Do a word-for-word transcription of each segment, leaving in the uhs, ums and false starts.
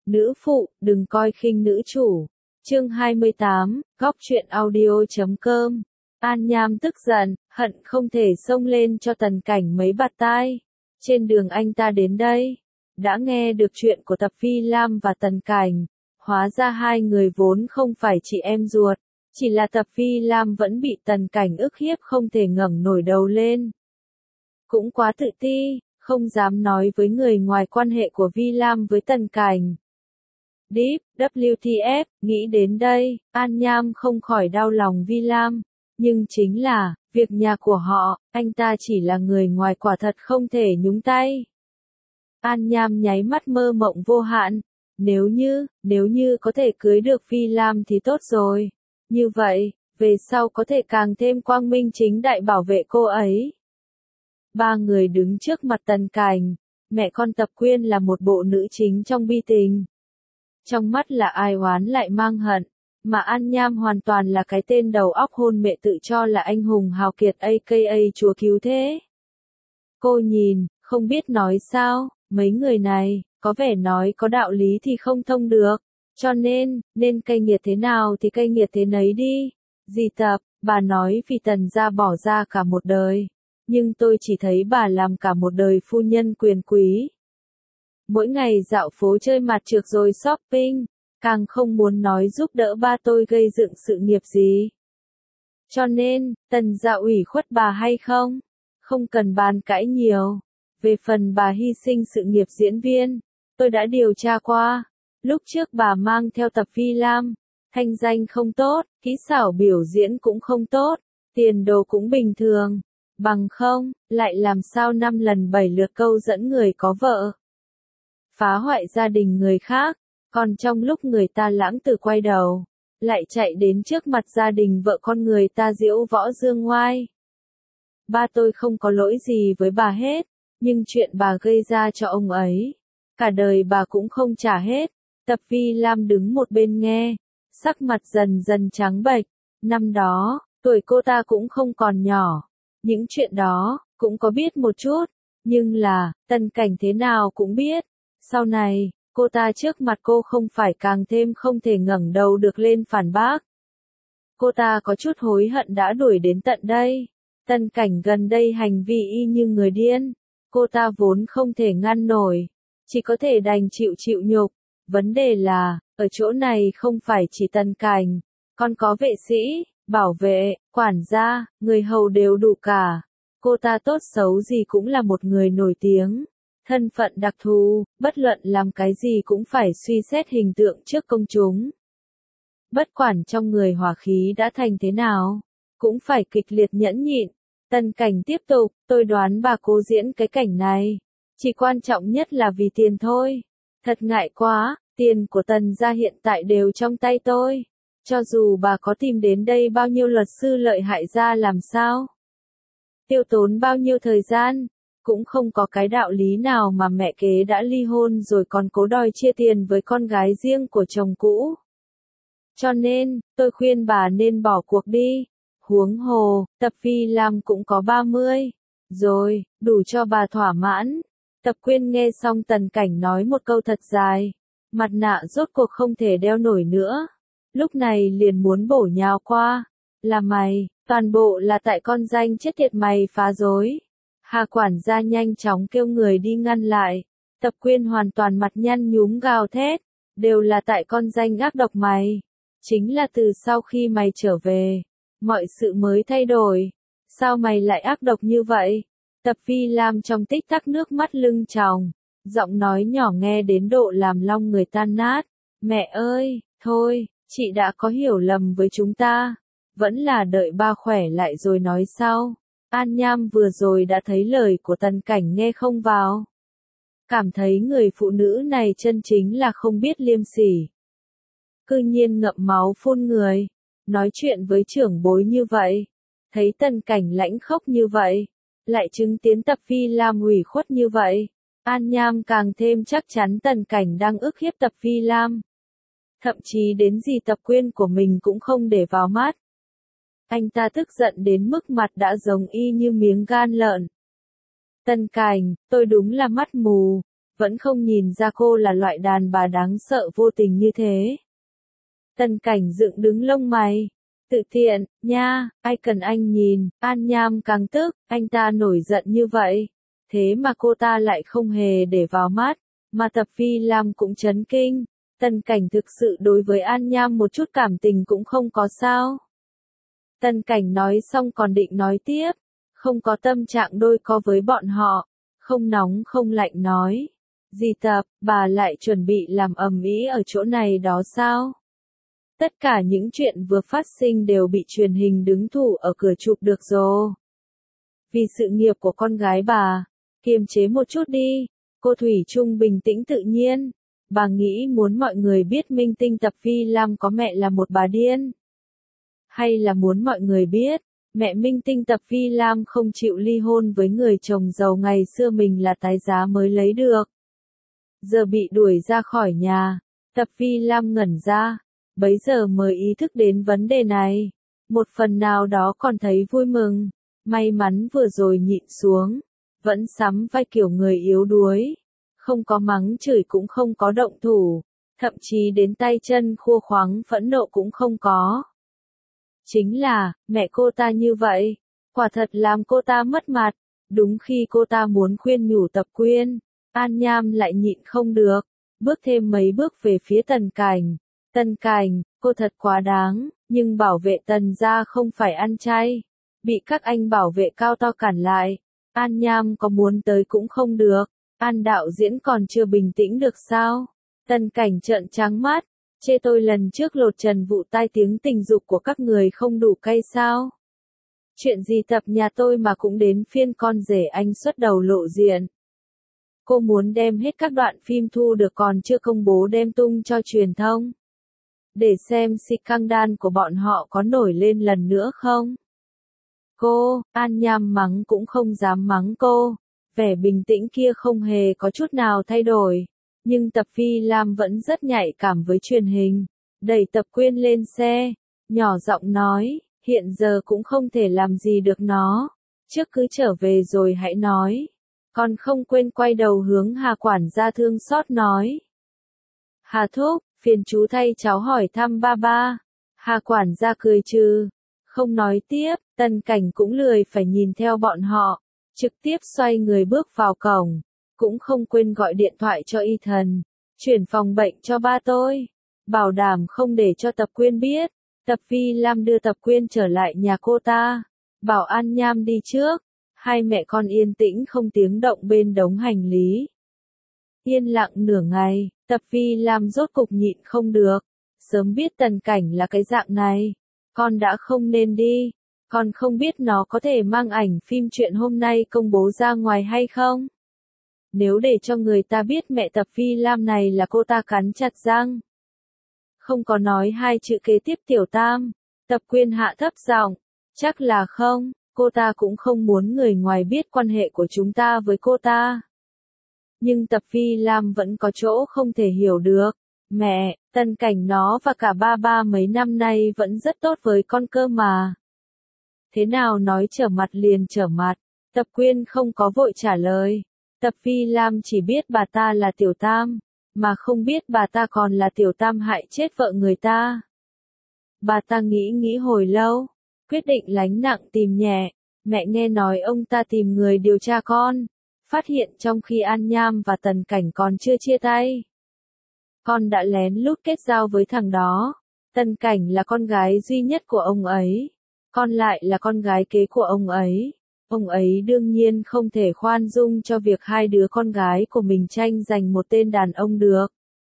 Nữ phụ, đừng coi khinh nữ chủ. Chương hai mươi tám, góc truyện audio chấm com. An Nham tức giận, hận không thể xông lên cho Tần Cảnh mấy bạt tai. Trên đường anh ta đến đây, đã nghe được chuyện của Tập Phi Lam và Tần Cảnh. Hóa ra hai người vốn không phải chị em ruột, chỉ là Tập Phi Lam vẫn bị Tần Cảnh ức hiếp không thể ngẩng nổi đầu lên. Cũng quá tự ti, không dám nói với người ngoài quan hệ của Vi Lam với Tần Cảnh. Deep, W T F, nghĩ đến đây, An Nham không khỏi đau lòng Vi Lam. Nhưng chính là, việc nhà của họ, anh ta chỉ là người ngoài quả thật không thể nhúng tay. An Nham nháy mắt mơ mộng vô hạn. Nếu như, nếu như có thể cưới được Vi Lam thì tốt rồi. Như vậy, về sau có thể càng thêm quang minh chính đại bảo vệ cô ấy. Ba người đứng trước mặt Tần Cảnh. Mẹ con Tập Quyên là một bộ nữ chính trong bi tình. Trong mắt là ai oán lại mang hận, mà An Nham hoàn toàn là cái tên đầu óc hôn mẹ tự cho là anh hùng hào kiệt a ca a chúa cứu thế. Cô nhìn, không biết nói sao, mấy người này, có vẻ nói có đạo lý thì không thông được, cho nên, nên cay nghiệt thế nào thì cay nghiệt thế nấy đi. Dì Tập, bà nói vì Tần gia bỏ ra cả một đời, nhưng tôi chỉ thấy bà làm cả một đời phu nhân quyền quý. Mỗi ngày dạo phố chơi mặt trược rồi shopping, càng không muốn nói giúp đỡ ba tôi gây dựng sự nghiệp gì. Cho nên, Tần gia ủy khuất bà hay không? Không cần bàn cãi nhiều. Về phần bà hy sinh sự nghiệp diễn viên, tôi đã điều tra qua. Lúc trước bà mang theo Tập Phi Lam, thanh danh không tốt, kỹ xảo biểu diễn cũng không tốt, tiền đồ cũng bình thường. Bằng không, lại làm sao năm lần bảy lượt câu dẫn người có vợ. Phá hoại gia đình người khác, còn trong lúc người ta lãng tử quay đầu, lại chạy đến trước mặt gia đình vợ con người ta diễu võ dương ngoai. Ba tôi không có lỗi gì với bà hết, nhưng chuyện bà gây ra cho ông ấy, cả đời bà cũng không trả hết. Tập Phi Lam đứng một bên nghe, sắc mặt dần dần trắng bệch. Năm đó, tuổi cô ta cũng không còn nhỏ, những chuyện đó, cũng có biết một chút, nhưng là, Tần Cảnh thế nào cũng biết. Sau này, cô ta trước mặt cô không phải càng thêm không thể ngẩng đầu được lên phản bác. Cô ta có chút hối hận đã đuổi đến tận đây. Tần Cảnh gần đây hành vi y như người điên. Cô ta vốn không thể ngăn nổi, chỉ có thể đành chịu chịu nhục. Vấn đề là, ở chỗ này không phải chỉ Tần Cảnh, còn có vệ sĩ, bảo vệ, quản gia, người hầu đều đủ cả. Cô ta tốt xấu gì cũng là một người nổi tiếng. Thân phận đặc thù, bất luận làm cái gì cũng phải suy xét hình tượng trước công chúng. Bất quản trong người hỏa khí đã thành thế nào, cũng phải kịch liệt nhẫn nhịn. Tần Cảnh tiếp tục, tôi đoán bà cố diễn cái cảnh này, chỉ quan trọng nhất là vì tiền thôi. Thật ngại quá, tiền của Tần gia hiện tại đều trong tay tôi. Cho dù bà có tìm đến đây bao nhiêu luật sư lợi hại ra làm sao, tiêu tốn bao nhiêu thời gian, cũng không có cái đạo lý nào mà mẹ kế đã ly hôn rồi còn cố đòi chia tiền với con gái riêng của chồng cũ. Cho nên, tôi khuyên bà nên bỏ cuộc đi. Huống hồ, Tập Phi Lam cũng có ba mươi. Rồi, đủ cho bà thỏa mãn. Tập Quyên nghe xong Tần Cảnh nói một câu thật dài. Mặt nạ rốt cuộc không thể đeo nổi nữa. Lúc này liền muốn bổ nhào qua. Là mày, toàn bộ là tại con danh chết tiệt mày phá rối. Hà quản gia nhanh chóng kêu người đi ngăn lại. Tập Quyên hoàn toàn mặt nhăn nhúm gào thét. Đều là tại con danh ác độc mày. Chính là từ sau khi mày trở về, mọi sự mới thay đổi. Sao mày lại ác độc như vậy? Tập Phi Lam trong tích tắc nước mắt lưng tròng. Giọng nói nhỏ nghe đến độ làm lòng người tan nát. Mẹ ơi, thôi, chị đã có hiểu lầm với chúng ta. Vẫn là đợi ba khỏe lại rồi nói sau. An Nham vừa rồi đã thấy lời của Tần Cảnh nghe không vào. Cảm thấy người phụ nữ này chân chính là không biết liêm sỉ. Cư nhiên ngậm máu phun người. Nói chuyện với trưởng bối như vậy. Thấy Tần Cảnh lãnh khốc như vậy. Lại chứng kiến Tập Phi Lam ủy khuất như vậy. An Nham càng thêm chắc chắn Tần Cảnh đang ức hiếp Tập Phi Lam. Thậm chí đến dì Tập Quyên của mình cũng không để vào mắt. Anh ta tức giận đến mức mặt đã giống y như miếng gan lợn. Tần Cảnh, tôi đúng là mắt mù. vẫn không nhìn ra cô là loại đàn bà đáng sợ vô tình như thế. Tần Cảnh dựng đứng lông mày. Tự tiện, nha, ai cần anh nhìn, An Nham càng tức, anh ta nổi giận như vậy. Thế mà cô ta lại không hề để vào mắt, mà Tập Phi Lam cũng chấn kinh. Tần Cảnh thực sự đối với An Nham một chút cảm tình cũng không có sao. Tần Cảnh nói xong còn định nói tiếp, không có tâm trạng đôi co với bọn họ, không nóng không lạnh nói. Dì Tập, bà lại chuẩn bị làm ầm ĩ ở chỗ này đó sao? Tất cả những chuyện vừa phát sinh đều bị truyền hình đứng thủ ở cửa chụp được rồi. Vì sự nghiệp của con gái bà, kiềm chế một chút đi. Cô Thủy Chung bình tĩnh tự nhiên. Bà nghĩ muốn mọi người biết minh tinh Tập Phi Lam có mẹ là một bà điên. Hay là muốn mọi người biết, mẹ minh tinh Tập Phi Lam không chịu ly hôn với người chồng giàu ngày xưa mình là tái giá mới lấy được. Giờ bị đuổi ra khỏi nhà, Tập Phi Lam ngẩn ra, bấy giờ mới ý thức đến vấn đề này. Một phần nào đó còn thấy vui mừng, may mắn vừa rồi nhịn xuống, vẫn sắm vai kiểu người yếu đuối. Không có mắng chửi cũng không có động thủ, thậm chí đến tay chân khua khoáng phẫn nộ cũng không có. Chính là, mẹ cô ta như vậy, quả thật làm cô ta mất mặt. Đúng khi cô ta muốn khuyên nhủ Tập Quyên, An Nham lại nhịn không được, bước thêm mấy bước về phía Tần Cảnh. Tần Cảnh, cô thật quá đáng, nhưng bảo vệ Tần gia không phải ăn chay. Bị các anh bảo vệ cao to cản lại, An Nham có muốn tới cũng không được. An đạo diễn còn chưa bình tĩnh được sao? Tần Cảnh trợn trắng mắt, chê tôi lần trước lột trần vụ tai tiếng tình dục của các người không đủ cay sao? Chuyện gì Tập nhà tôi mà cũng đến phiên con rể anh xuất đầu lộ diện. Cô muốn đem hết các đoạn phim thu được còn chưa công bố đem tung cho truyền thông. Để xem scandal của bọn họ có nổi lên lần nữa không? Cô, An Nham mắng cũng không dám mắng cô. Vẻ bình tĩnh kia không hề có chút nào thay đổi. Nhưng Tập Phi Lam vẫn rất nhạy cảm với truyền hình. Đẩy Tập Quyên lên xe, nhỏ giọng nói, hiện giờ cũng không thể làm gì được nó. Trước cứ trở về rồi hãy nói. Còn không quên quay đầu hướng Hà quản gia thương xót nói. Hà thúc, phiền chú thay cháu hỏi thăm ba ba. Hà quản gia cười trừ, không nói tiếp. Tần Cảnh cũng lười phải nhìn theo bọn họ, trực tiếp xoay người bước vào cổng, cũng không quên gọi điện thoại cho y thần, chuyển phòng bệnh cho ba tôi, bảo đảm không để cho Tập Quyên biết. Tập Phi Lam đưa Tập Quyên trở lại nhà cô ta, bảo An Nham đi trước. Hai mẹ con yên tĩnh không tiếng động bên đống hành lý. Yên lặng nửa ngày, Tập Phi Lam rốt cục nhịn không được. Sớm biết Tần Cảnh là cái dạng này, con đã không nên đi. Con không biết nó có thể mang ảnh phim chuyện hôm nay công bố ra ngoài hay không? Nếu để cho người ta biết mẹ Tập Phi Lam này là cô ta cắn chặt răng. Không có nói hai chữ kế tiếp Tiểu Tam. Tập Quyên hạ thấp giọng, chắc là không. Cô ta cũng không muốn người ngoài biết quan hệ của chúng ta với cô ta. Nhưng Tập Phi Lam vẫn có chỗ không thể hiểu được. Mẹ, Tần Cảnh nó và cả ba ba mấy năm nay vẫn rất tốt với con cơ mà. Thế nào nói trở mặt liền trở mặt. Tập Quyên không có vội trả lời. Tập Phi Lam chỉ biết bà ta là Tiểu Tam, mà không biết bà ta còn là Tiểu Tam hại chết vợ người ta. Bà ta nghĩ nghĩ hồi lâu, quyết định lánh nặng tìm nhẹ. Mẹ nghe nói ông ta tìm người điều tra con, phát hiện trong khi An Nham và Tần Cảnh còn chưa chia tay, con đã lén lút kết giao với thằng đó. Tần Cảnh là con gái duy nhất của ông ấy, con lại là con gái kế của ông ấy. Ông ấy đương nhiên không thể khoan dung cho việc hai đứa con gái của mình tranh giành một tên đàn ông được.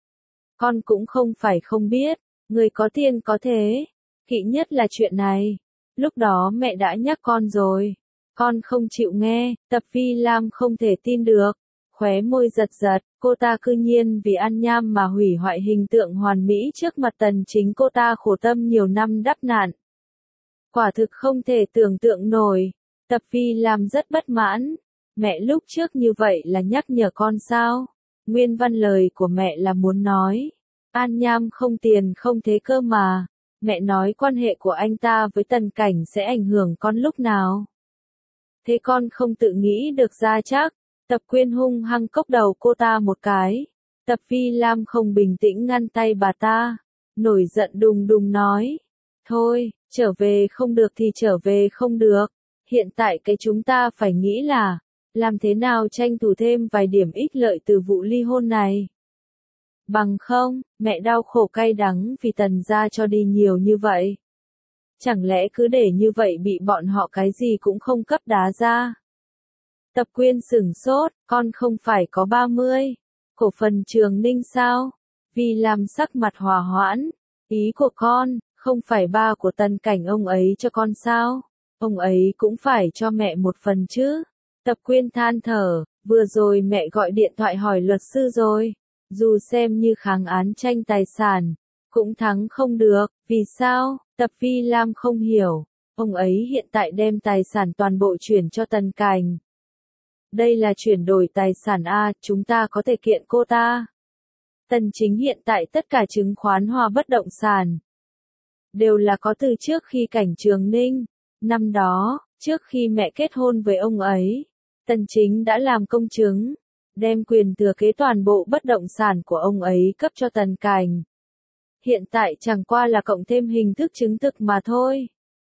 Con cũng không phải không biết, người có tiền có thế. Kỵ nhất là chuyện này. Lúc đó mẹ đã nhắc con rồi. Con không chịu nghe. Tập Phi Lam không thể tin được. Khóe môi giật giật, cô ta cư nhiên vì An Nham mà hủy hoại hình tượng hoàn mỹ trước mặt Tần Chính cô ta khổ tâm nhiều năm đắp nạn. Quả thực không thể tưởng tượng nổi. Tập Phi Lam rất bất mãn. Mẹ lúc trước như vậy là nhắc nhở con sao? Nguyên văn lời của mẹ là muốn nói. An Nham không tiền không thế cơ mà. Mẹ nói quan hệ của anh ta với Tần Cảnh sẽ ảnh hưởng con lúc nào. Thế con không tự nghĩ được ra chắc. Tập Quyên hung hăng cốc đầu cô ta một cái. Tập Vi Lam không bình tĩnh ngăn tay bà ta, nổi giận đùng đùng nói. Thôi, trở về không được thì trở về không được. Hiện tại cái chúng ta phải nghĩ là, làm thế nào tranh thủ thêm vài điểm ích lợi từ vụ ly hôn này. Bằng không, mẹ đau khổ cay đắng vì Tần gia cho đi nhiều như vậy. Chẳng lẽ cứ để như vậy bị bọn họ cái gì cũng không cấp đá ra. Tập Quyên sửng sốt, con không phải có ba mươi. Cổ phần Trường Ninh sao? Vì làm sắc mặt hòa hoãn. Ý của con, không phải ba của Tần Cảnh ông ấy cho con sao? Ông ấy cũng phải cho mẹ một phần chứ. Tập Quyên than thở, vừa rồi mẹ gọi điện thoại hỏi luật sư rồi. Dù xem như kháng án tranh tài sản, cũng thắng không được. Vì sao? Tập Vi Lam không hiểu. Ông ấy hiện tại đem tài sản toàn bộ chuyển cho Tần Cảnh. Đây là chuyển đổi tài sản A, chúng ta có thể kiện cô ta. Tần Chính hiện tại tất cả chứng khoán Hoa bất động sản đều là có từ trước khi Cảnh Trường Ninh. Năm đó, trước khi mẹ kết hôn với ông ấy, Tần Chính đã làm công chứng, đem quyền thừa kế toàn bộ bất động sản của ông ấy cấp cho Tần Cảnh. Hiện tại chẳng qua là cộng thêm hình thức chứng thực mà thôi.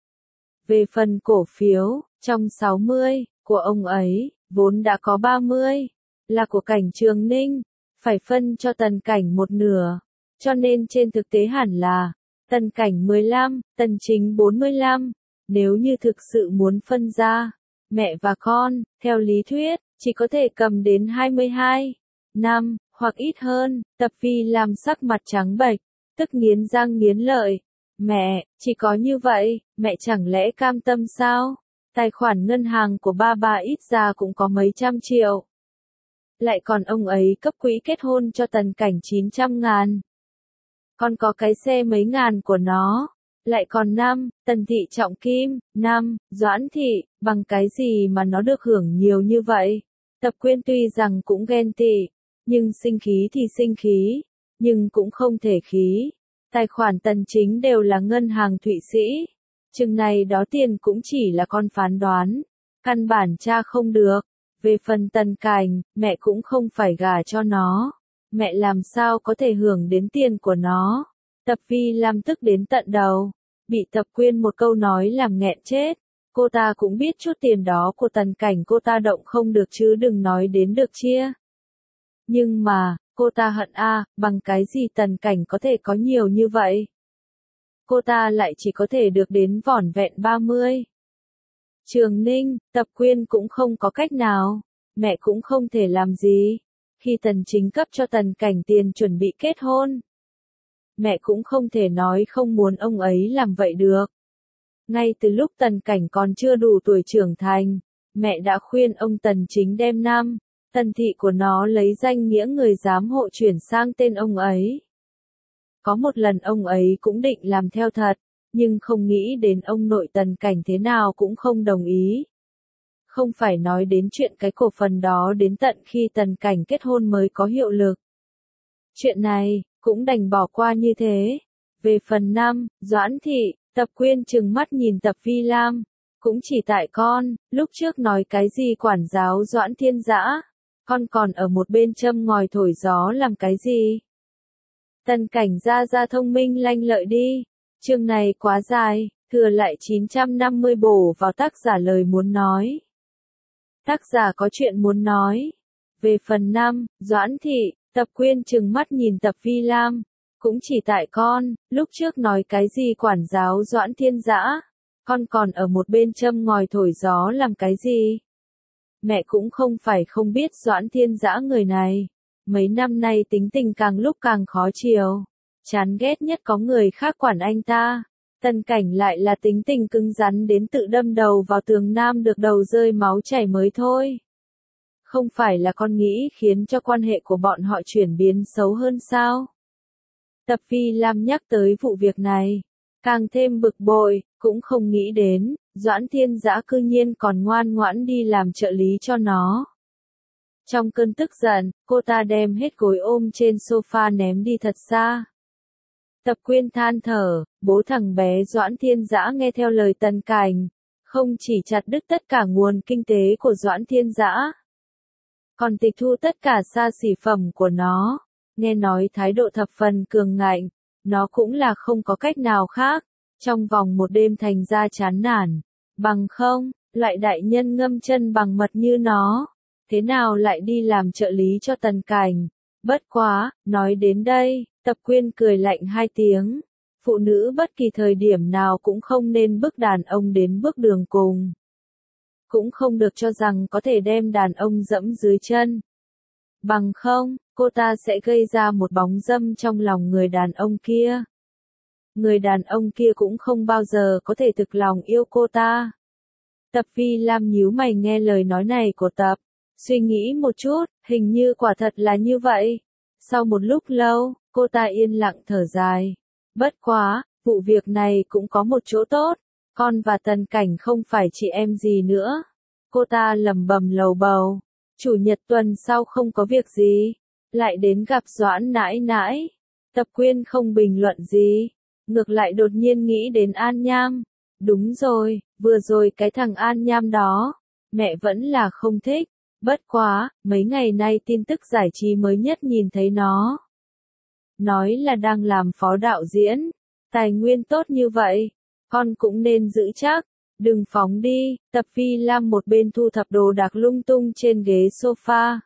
Về phần cổ phiếu, trong sáu mươi của ông ấy, vốn đã có ba mươi là của Cảnh Trường Ninh, phải phân cho Tần Cảnh một nửa, cho nên trên thực tế hẳn là Tần Cảnh mười lăm, Tần Chính bốn mươi lăm. Nếu như thực sự muốn phân ra, mẹ và con, theo lý thuyết, chỉ có thể cầm đến hai mươi hai năm, hoặc ít hơn. Tập Vi làm sắc mặt trắng bệch, tức nghiến răng nghiến lợi. Mẹ, chỉ có như vậy, mẹ chẳng lẽ cam tâm sao? Tài khoản ngân hàng của ba ba ít ra cũng có mấy trăm triệu. Lại còn ông ấy cấp quỹ kết hôn cho Tần Cảnh chín trăm ngàn. Còn có cái xe mấy ngàn của nó. Lại còn năm, Tần Thị Trọng Kim, năm, Doãn Thị, bằng cái gì mà nó được hưởng nhiều như vậy? Tập Quyên tuy rằng cũng ghen tị, nhưng sinh khí thì sinh khí, nhưng cũng không thể khí. Tài khoản Tần Chính đều là ngân hàng Thụy Sĩ. Chừng này đó tiền cũng chỉ là con phán đoán, căn bản tra không được. Về phần Tần Cảnh, mẹ cũng không phải gả cho nó. Mẹ làm sao có thể hưởng đến tiền của nó? Tập Vi Lam tức đến tận đầu, bị Tập Quyên một câu nói làm nghẹn chết. Cô ta cũng biết chút tiền đó của Tần Cảnh cô ta động không được chứ đừng nói đến được chia. Nhưng mà, cô ta hận a, bằng cái gì Tần Cảnh có thể có nhiều như vậy? Cô ta lại chỉ có thể được đến vỏn vẹn ba mươi. Trường Ninh, Tập Quyên cũng không có cách nào, mẹ cũng không thể làm gì. Khi Tần Chính cấp cho Tần Cảnh tiền chuẩn bị kết hôn, mẹ cũng không thể nói không muốn ông ấy làm vậy được. Ngay từ lúc Tần Cảnh còn chưa đủ tuổi trưởng thành, mẹ đã khuyên ông Tần Chính đem năm, Tần Thị của nó lấy danh nghĩa người giám hộ chuyển sang tên ông ấy. Có một lần ông ấy cũng định làm theo thật, nhưng không nghĩ đến ông nội Tần Cảnh thế nào cũng không đồng ý. Không phải nói đến chuyện cái cổ phần đó đến tận khi Tần Cảnh kết hôn mới có hiệu lực. Chuyện này, cũng đành bỏ qua như thế. Về phần năm, Doãn Thị, Tập Quyên trừng mắt nhìn Tập Vi Lam. Cũng chỉ tại con, lúc trước nói cái gì quản giáo Doãn Thiên Dã. Con còn ở một bên châm ngòi thổi gió làm cái gì? Tần Cảnh ra ra thông minh lanh lợi đi. Chương này quá dài, thừa lại chín trăm năm mươi bổ vào tác giả lời muốn nói. Tác giả có chuyện muốn nói. Về phần năm, Doãn Thị, Tập Quyên trừng mắt nhìn Tập Vi Lam. Cũng chỉ tại con, lúc trước nói cái gì quản giáo Doãn Thiên Dã. Con còn ở một bên châm ngòi thổi gió làm cái gì? Mẹ cũng không phải không biết Doãn Thiên Dã người này. Mấy năm nay tính tình càng lúc càng khó chiều. Chán ghét nhất có người khác quản anh ta. Tần Cảnh lại là tính tình cứng rắn đến tự đâm đầu vào tường nam được đầu rơi máu chảy mới thôi. Không phải là con nghĩ khiến cho quan hệ của bọn họ chuyển biến xấu hơn sao? Tập Vi Lam nhắc tới vụ việc này, càng thêm bực bội, cũng không nghĩ đến, Doãn Thiên Dã cư nhiên còn ngoan ngoãn đi làm trợ lý cho nó. Trong cơn tức giận, cô ta đem hết gối ôm trên sofa ném đi thật xa. Tập Quyên than thở, bố thằng bé Doãn Thiên Dã nghe theo lời Tần Cảnh, không chỉ chặt đứt tất cả nguồn kinh tế của Doãn Thiên Dã, còn tịch thu tất cả xa xỉ phẩm của nó. Nghe nói thái độ thập phần cường ngạnh, nó cũng là không có cách nào khác, trong vòng một đêm thành ra chán nản. Bằng không, loại đại nhân ngâm chân bằng mật như nó, thế nào lại đi làm trợ lý cho Tần Cảnh. Bất quá, nói đến đây, Tập Quyên cười lạnh hai tiếng. Phụ nữ bất kỳ thời điểm nào cũng không nên bức đàn ông đến bước đường cùng. Cũng không được cho rằng có thể đem đàn ông dẫm dưới chân. Bằng không, cô ta sẽ gây ra một bóng dâm trong lòng người đàn ông kia. Người đàn ông kia cũng không bao giờ có thể thực lòng yêu cô ta. Tập Vi Lam nhíu mày nghe lời nói này của Tập. Suy nghĩ một chút, hình như quả thật là như vậy. Sau một lúc lâu, cô ta yên lặng thở dài. Bất quá, vụ việc này cũng có một chỗ tốt. Con và Tần Cảnh không phải chị em gì nữa. Cô ta lẩm bẩm lầu bầu. Chủ nhật tuần sau không có việc gì. Lại đến gặp Doãn nãi nãi. Tập Quyên không bình luận gì. Ngược lại đột nhiên nghĩ đến An Nham. Đúng rồi, vừa rồi cái thằng An Nham đó. Mẹ vẫn là không thích. Bất quá, mấy ngày nay tin tức giải trí mới nhất nhìn thấy nó. Nói là đang làm phó đạo diễn. Tài nguyên tốt như vậy. Con cũng nên giữ chắc. Đừng phóng đi. Tập Vi Lam một bên thu thập đồ đạc lung tung trên ghế sofa.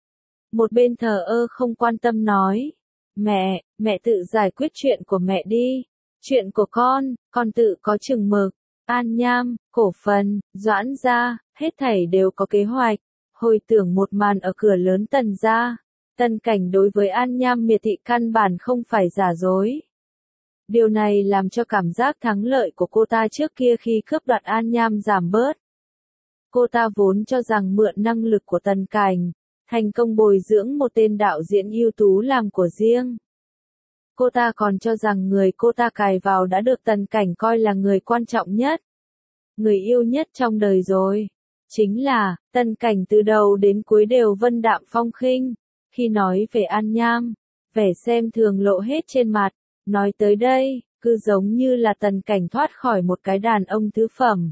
Một bên thờ ơ không quan tâm nói. Mẹ, mẹ tự giải quyết chuyện của mẹ đi. Chuyện của con, con tự có chừng mực. An Nham, cổ phần, Doãn gia, hết thảy đều có kế hoạch. Hồi tưởng một màn ở cửa lớn Tần gia. Tần Cảnh đối với An Nham miệt thị căn bản không phải giả dối. Điều này làm cho cảm giác thắng lợi của cô ta trước kia khi cướp đoạt An Nham giảm bớt. Cô ta vốn cho rằng mượn năng lực của Tần Cảnh, thành công bồi dưỡng một tên đạo diễn ưu tú làm của riêng. Cô ta còn cho rằng người cô ta cài vào đã được Tần Cảnh coi là người quan trọng nhất, người yêu nhất trong đời rồi. Chính là, Tần Cảnh từ đầu đến cuối đều vân đạm phong khinh. Khi nói về An Nham, vẻ xem thường lộ hết trên mặt. Nói tới đây, cứ giống như là Tần Cảnh thoát khỏi một cái đàn ông thứ phẩm.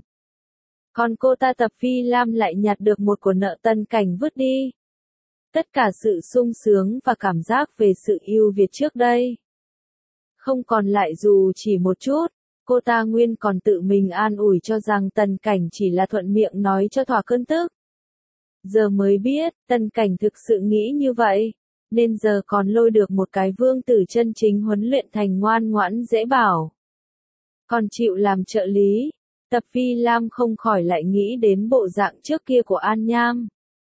Còn cô ta Tập Vi Lam lại nhặt được một của nợ Tần Cảnh vứt đi. Tất cả sự sung sướng và cảm giác về sự yêu Việt trước đây không còn lại dù chỉ một chút. Cô ta nguyên còn tự mình an ủi cho rằng Tần Cảnh chỉ là thuận miệng nói cho thỏa cơn tức. Giờ mới biết, Tần Cảnh thực sự nghĩ như vậy. Nên giờ còn lôi được một cái vương tử chân chính huấn luyện thành ngoan ngoãn dễ bảo. Còn chịu làm trợ lý. Tập Vi Lam không khỏi lại nghĩ đến bộ dạng trước kia của An Nham.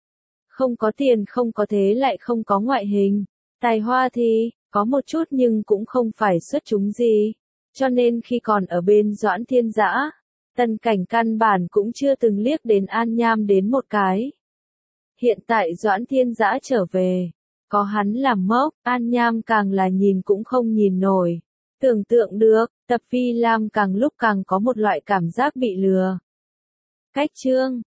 Không có tiền không có thế lại không có ngoại hình. Tài hoa thì, có một chút nhưng cũng không phải xuất chúng gì. Cho nên khi còn ở bên Doãn Thiên Dã, Tần Cảnh căn bản cũng chưa từng liếc đến An Nham đến một cái. Hiện tại Doãn Thiên Dã trở về. Có hắn làm mốc, An Nham càng là nhìn cũng không nhìn nổi. Tưởng tượng được, Tập Vi Lam càng lúc càng có một loại cảm giác bị lừa. Cách chương